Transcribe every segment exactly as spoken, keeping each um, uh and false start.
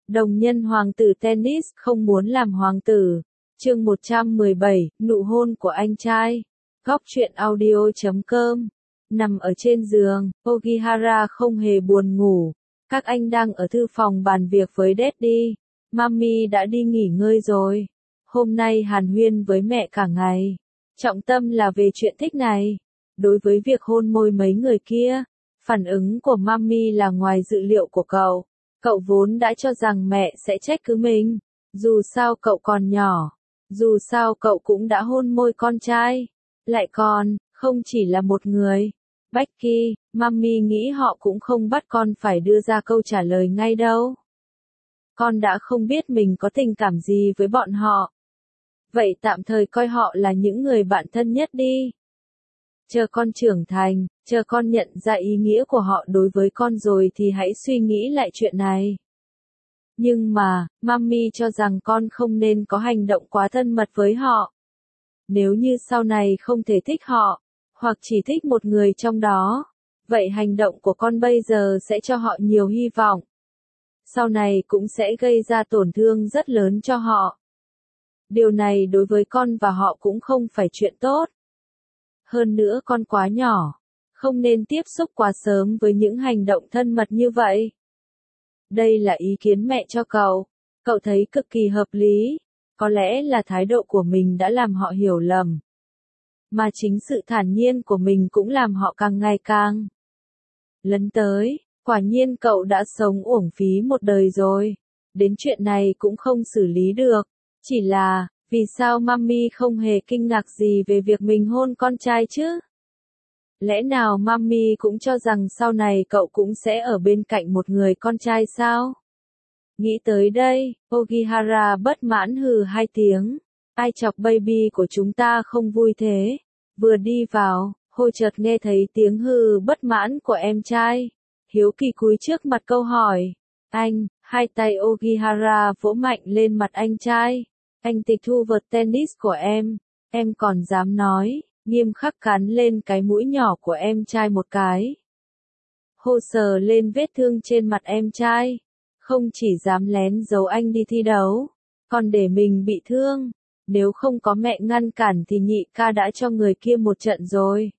Đồng nhân hoàng tử tennis không muốn làm hoàng tử. Chương một trăm mười bảy, nụ hôn của anh trai. Góc truyện audio chấm com. Nằm ở trên giường, Ogihara không hề buồn ngủ. Các anh đang ở thư phòng bàn việc với Daddy. Mami đã đi nghỉ ngơi rồi. Hôm nay hàn huyên với mẹ cả ngày. Trọng tâm là về chuyện thích này. Đối với việc hôn môi mấy người kia, phản ứng của Mami là ngoài dự liệu của cậu. Cậu vốn đã cho rằng mẹ sẽ trách cứ mình. Dù sao cậu còn nhỏ. Dù sao cậu cũng đã hôn môi con trai. Lại còn, không chỉ là một người. Becky, Mami nghĩ họ cũng không bắt con phải đưa ra câu trả lời ngay đâu. Con đã không biết mình có tình cảm gì với bọn họ. Vậy tạm thời coi họ là những người bạn thân nhất đi. Chờ con trưởng thành, chờ con nhận ra ý nghĩa của họ đối với con rồi thì hãy suy nghĩ lại chuyện này. Nhưng mà, Mami cho rằng con không nên có hành động quá thân mật với họ. Nếu như sau này không thể thích họ, hoặc chỉ thích một người trong đó, vậy hành động của con bây giờ sẽ cho họ nhiều hy vọng. Sau này cũng sẽ gây ra tổn thương rất lớn cho họ. Điều này đối với con và họ cũng không phải chuyện tốt. Hơn nữa con quá nhỏ, không nên tiếp xúc quá sớm với những hành động thân mật như vậy. Đây là ý kiến mẹ cho cậu. Cậu thấy cực kỳ hợp lý. Có lẽ là thái độ của mình đã làm họ hiểu lầm. Mà chính sự thản nhiên của mình cũng làm họ càng ngày càng lấn tới. Quả nhiên cậu đã sống uổng phí một đời rồi. Đến chuyện này cũng không xử lý được. Chỉ là, vì sao Mami không hề kinh ngạc gì về việc mình hôn con trai chứ? Lẽ nào Mami cũng cho rằng sau này cậu cũng sẽ ở bên cạnh một người con trai sao? Nghĩ tới đây, Ogihara bất mãn hừ hai tiếng. Ai chọc baby của chúng ta không vui thế? Vừa đi vào, Hô chợt nghe thấy tiếng hừ bất mãn của em trai. Hiếu kỳ cúi trước mặt câu hỏi. Anh, hai tay Ogihara vỗ mạnh lên mặt anh trai. Anh tịch thu vợt tennis của em. Em còn dám nói, nghiêm khắc cắn lên cái mũi nhỏ của em trai một cái. Hô sờ lên vết thương trên mặt em trai. Không chỉ dám lén giấu anh đi thi đấu, còn để mình bị thương. Nếu không có mẹ ngăn cản thì nhị ca đã cho người kia một trận rồi.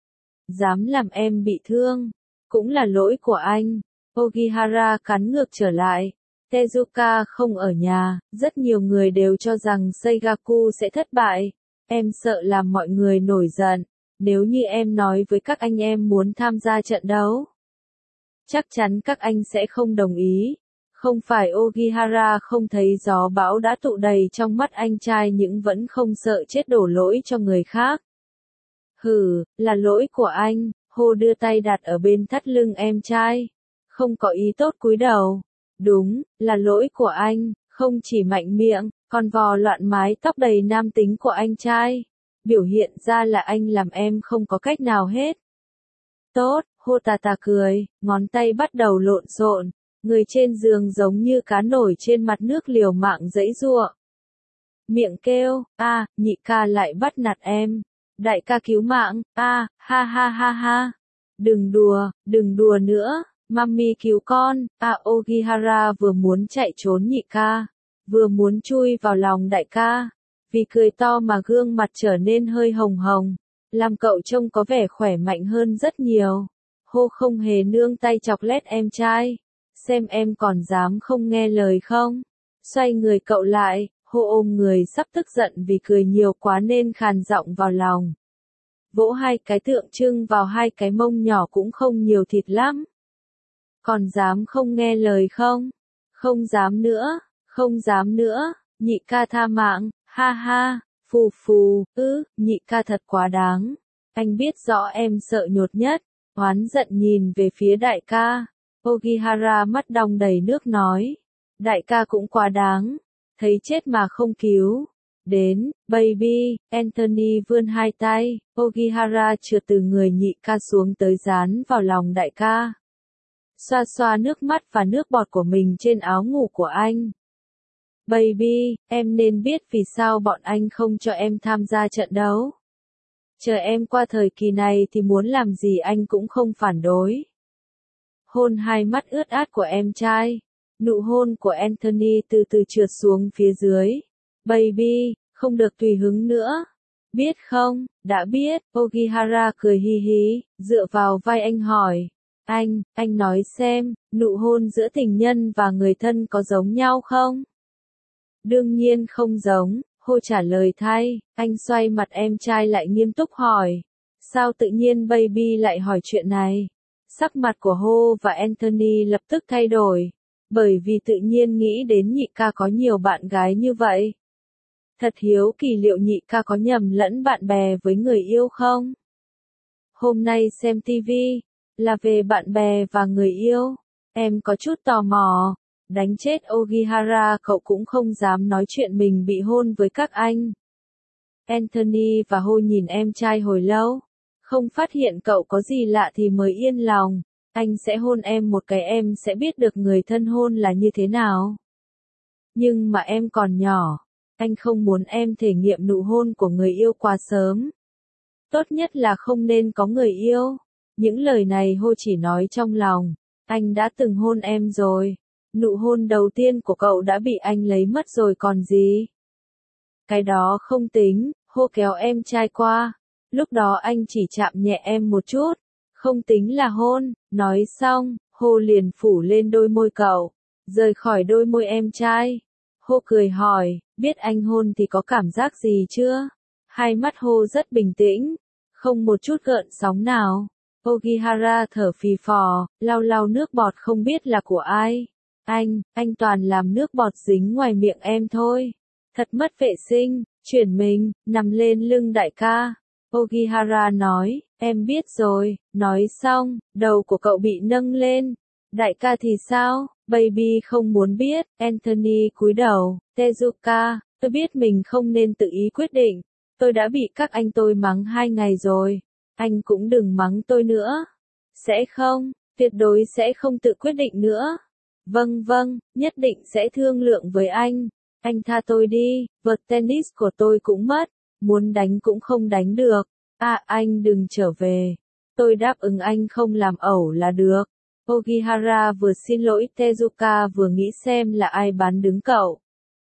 Dám làm em bị thương, cũng là lỗi của anh. Ogihara cắn ngược trở lại. Tezuka không ở nhà, rất nhiều người đều cho rằng Seigaku sẽ thất bại. Em sợ làm mọi người nổi giận. Nếu như em nói với các anh em muốn tham gia trận đấu, chắc chắn các anh sẽ không đồng ý. Không phải Ogihara không thấy gió bão đã tụ đầy trong mắt anh trai nhưng vẫn không sợ chết đổ lỗi cho người khác. Hừ, là lỗi của anh. Hô đưa tay đặt ở bên thắt lưng em trai. Không có ý tốt cúi đầu. Đúng, là lỗi của anh. Không chỉ mạnh miệng, còn vò loạn mái tóc đầy nam tính của anh trai. Biểu hiện ra là anh làm em không có cách nào hết. Tốt, Hô tà tà cười, ngón tay bắt đầu lộn xộn. Người trên giường giống như cá nổi trên mặt nước liều mạng giãy giụa. Miệng kêu, a, nhị ca lại bắt nạt em. Đại ca cứu mạng, a, ha ha ha ha. Đừng đùa, đừng đùa nữa, Mami cứu con. A Ogihara vừa muốn chạy trốn nhị ca, vừa muốn chui vào lòng đại ca. Vì cười to mà gương mặt trở nên hơi hồng hồng, làm cậu trông có vẻ khỏe mạnh hơn rất nhiều. Hô không hề nương tay chọc lét em trai. Xem em còn dám không nghe lời không? Xoay người cậu lại, Hô ôm người sắp tức giận vì cười nhiều quá nên khàn giọng vào lòng. Vỗ hai cái tượng trưng vào hai cái mông nhỏ cũng không nhiều thịt lắm. Còn dám không nghe lời không? Không dám nữa, không dám nữa, nhị ca tha mạng, ha ha, phù phù, ư, nhị ca thật quá đáng. Anh biết rõ em sợ nhột nhất, oán giận nhìn về phía đại ca. Ogihara mắt đong đầy nước nói. Đại ca cũng quá đáng. Thấy chết mà không cứu. Đến, baby, Anthony vươn hai tay. Ogihara trượt từ người nhị ca xuống tới dán vào lòng đại ca. Xoa xoa nước mắt và nước bọt của mình trên áo ngủ của anh. Baby, em nên biết vì sao bọn anh không cho em tham gia trận đấu. Chờ em qua thời kỳ này thì muốn làm gì anh cũng không phản đối. Hôn hai mắt ướt át của em trai. Nụ hôn của Anthony từ từ trượt xuống phía dưới. Baby, không được tùy hứng nữa. Biết không, đã biết, Ogihara cười hi hí, dựa vào vai anh hỏi. Anh, anh nói xem, nụ hôn giữa tình nhân và người thân có giống nhau không? Đương nhiên không giống, Ho trả lời thay, anh xoay mặt em trai lại nghiêm túc hỏi. Sao tự nhiên Baby lại hỏi chuyện này? Sắc mặt của Ho và Anthony lập tức thay đổi, bởi vì tự nhiên nghĩ đến nhị ca có nhiều bạn gái như vậy. Thật hiếu kỳ liệu nhị ca có nhầm lẫn bạn bè với người yêu không? Hôm nay xem ti vi, là về bạn bè và người yêu. Em có chút tò mò. Đánh chết Ogihara cậu cũng không dám nói chuyện mình bị hôn với các anh. Anthony và Ho nhìn em trai hồi lâu. Không phát hiện cậu có gì lạ thì mới yên lòng. Anh sẽ hôn em một cái em sẽ biết được người thân hôn là như thế nào. Nhưng mà em còn nhỏ. Anh không muốn em thể nghiệm nụ hôn của người yêu quá sớm. Tốt nhất là không nên có người yêu. Những lời này Ho chỉ nói trong lòng. Anh đã từng hôn em rồi. Nụ hôn đầu tiên của cậu đã bị anh lấy mất rồi còn gì. Cái đó không tính, Ho kéo em trai qua. Lúc đó anh chỉ chạm nhẹ em một chút. Không tính là hôn. Nói xong, Ho liền phủ lên đôi môi cậu. Rời khỏi đôi môi em trai. Ho cười hỏi, biết anh hôn thì có cảm giác gì chưa? Hai mắt Ho rất bình tĩnh. Không một chút gợn sóng nào. Ogihara thở phì phò, lau lau nước bọt không biết là của ai. Anh, anh toàn làm nước bọt dính ngoài miệng em thôi. Thật mất vệ sinh, chuyển mình, nằm lên lưng đại ca. Ogihara nói, em biết rồi, nói xong, đầu của cậu bị nâng lên. Đại ca thì sao? Baby không muốn biết, Anthony cúi đầu, Tezuka, tôi biết mình không nên tự ý quyết định. Tôi đã bị các anh tôi mắng hai ngày rồi. Anh cũng đừng mắng tôi nữa. Sẽ không, tuyệt đối sẽ không tự quyết định nữa. Vâng vâng, nhất định sẽ thương lượng với anh. Anh tha tôi đi, vợt tennis của tôi cũng mất. Muốn đánh cũng không đánh được. À anh đừng trở về. Tôi đáp ứng anh không làm ẩu là được. Ogihara vừa xin lỗi Tezuka vừa nghĩ xem là ai bán đứng cậu.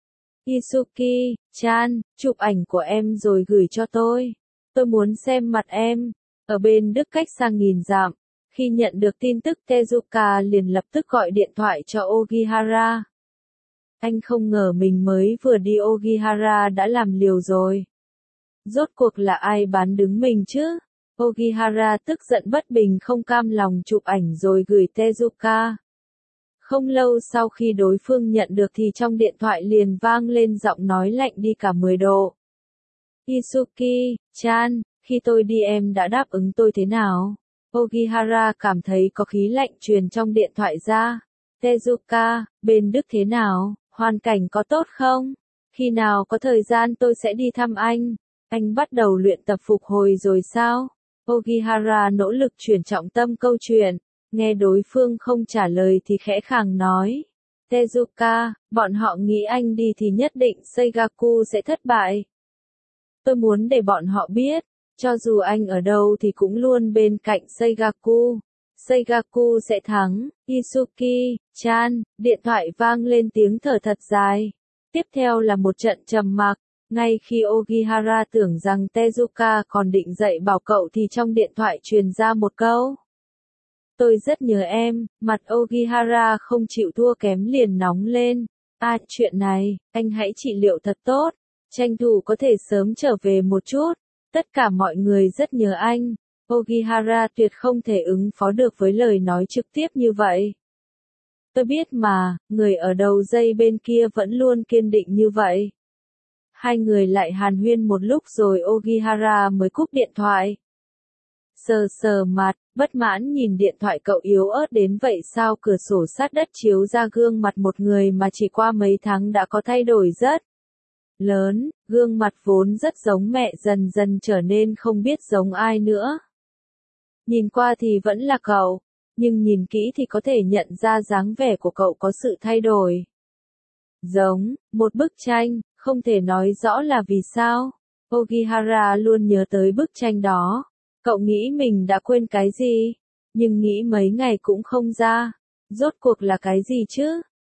Isuki, Chan, chụp ảnh của em rồi gửi cho tôi. Tôi muốn xem mặt em. Ở bên Đức cách xa nghìn dặm. Khi nhận được tin tức Tezuka liền lập tức gọi điện thoại cho Ogihara. Anh không ngờ mình mới vừa đi Ogihara đã làm liều rồi. Rốt cuộc là ai bán đứng mình chứ? Ogihara tức giận bất bình không cam lòng chụp ảnh rồi gửi Tezuka. Không lâu sau khi đối phương nhận được thì trong điện thoại liền vang lên giọng nói lạnh đi cả mười độ. Isuki, Chan, khi tôi đi em đã đáp ứng tôi thế nào? Ogihara cảm thấy có khí lạnh truyền trong điện thoại ra. Tezuka, bên Đức thế nào? Hoàn cảnh có tốt không? Khi nào có thời gian tôi sẽ đi thăm anh. Anh bắt đầu luyện tập phục hồi rồi sao? Ogihara nỗ lực chuyển trọng tâm câu chuyện. Nghe đối phương không trả lời thì khẽ khàng nói. Tezuka, bọn họ nghĩ anh đi thì nhất định Seigaku sẽ thất bại. Tôi muốn để bọn họ biết, cho dù anh ở đâu thì cũng luôn bên cạnh Seigaku. Seigaku sẽ thắng. Isuki, Chan, điện thoại vang lên tiếng thở thật dài. Tiếp theo là một trận trầm mặc. Ngay khi Ogihara tưởng rằng Tezuka còn định dậy bảo cậu thì trong điện thoại truyền ra một câu. Tôi rất nhớ em, mặt Ogihara không chịu thua kém liền nóng lên. À, chuyện này, anh hãy trị liệu thật tốt. Tranh thủ có thể sớm trở về một chút. Tất cả mọi người rất nhớ anh. Ogihara tuyệt không thể ứng phó được với lời nói trực tiếp như vậy. Tôi biết mà, người ở đầu dây bên kia vẫn luôn kiên định như vậy. Hai người lại hàn huyên một lúc rồi Ogihara mới cúp điện thoại. Sờ sờ mặt, bất mãn nhìn điện thoại cậu yếu ớt đến vậy sao cửa sổ sát đất chiếu ra gương mặt một người mà chỉ qua mấy tháng đã có thay đổi rất lớn, gương mặt vốn rất giống mẹ dần dần trở nên không biết giống ai nữa. Nhìn qua thì vẫn là cậu, nhưng nhìn kỹ thì có thể nhận ra dáng vẻ của cậu có sự thay đổi. Giống, một bức tranh, không thể nói rõ là vì sao. Ogihara luôn nhớ tới bức tranh đó. Cậu nghĩ mình đã quên cái gì, nhưng nghĩ mấy ngày cũng không ra. Rốt cuộc là cái gì chứ?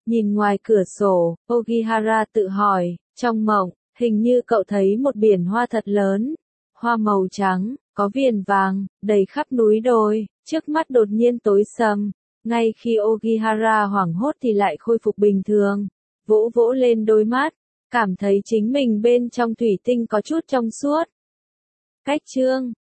Nhìn ngoài cửa sổ, Ogihara tự hỏi, trong mộng, hình như cậu thấy một biển hoa thật lớn. Hoa màu trắng, có viền vàng, đầy khắp núi đồi, trước mắt đột nhiên tối sầm. Ngay khi Ogihara hoảng hốt thì lại khôi phục bình thường. Vỗ vỗ lên đôi mắt, cảm thấy chính mình bên trong thủy tinh có chút trong suốt. Cách chương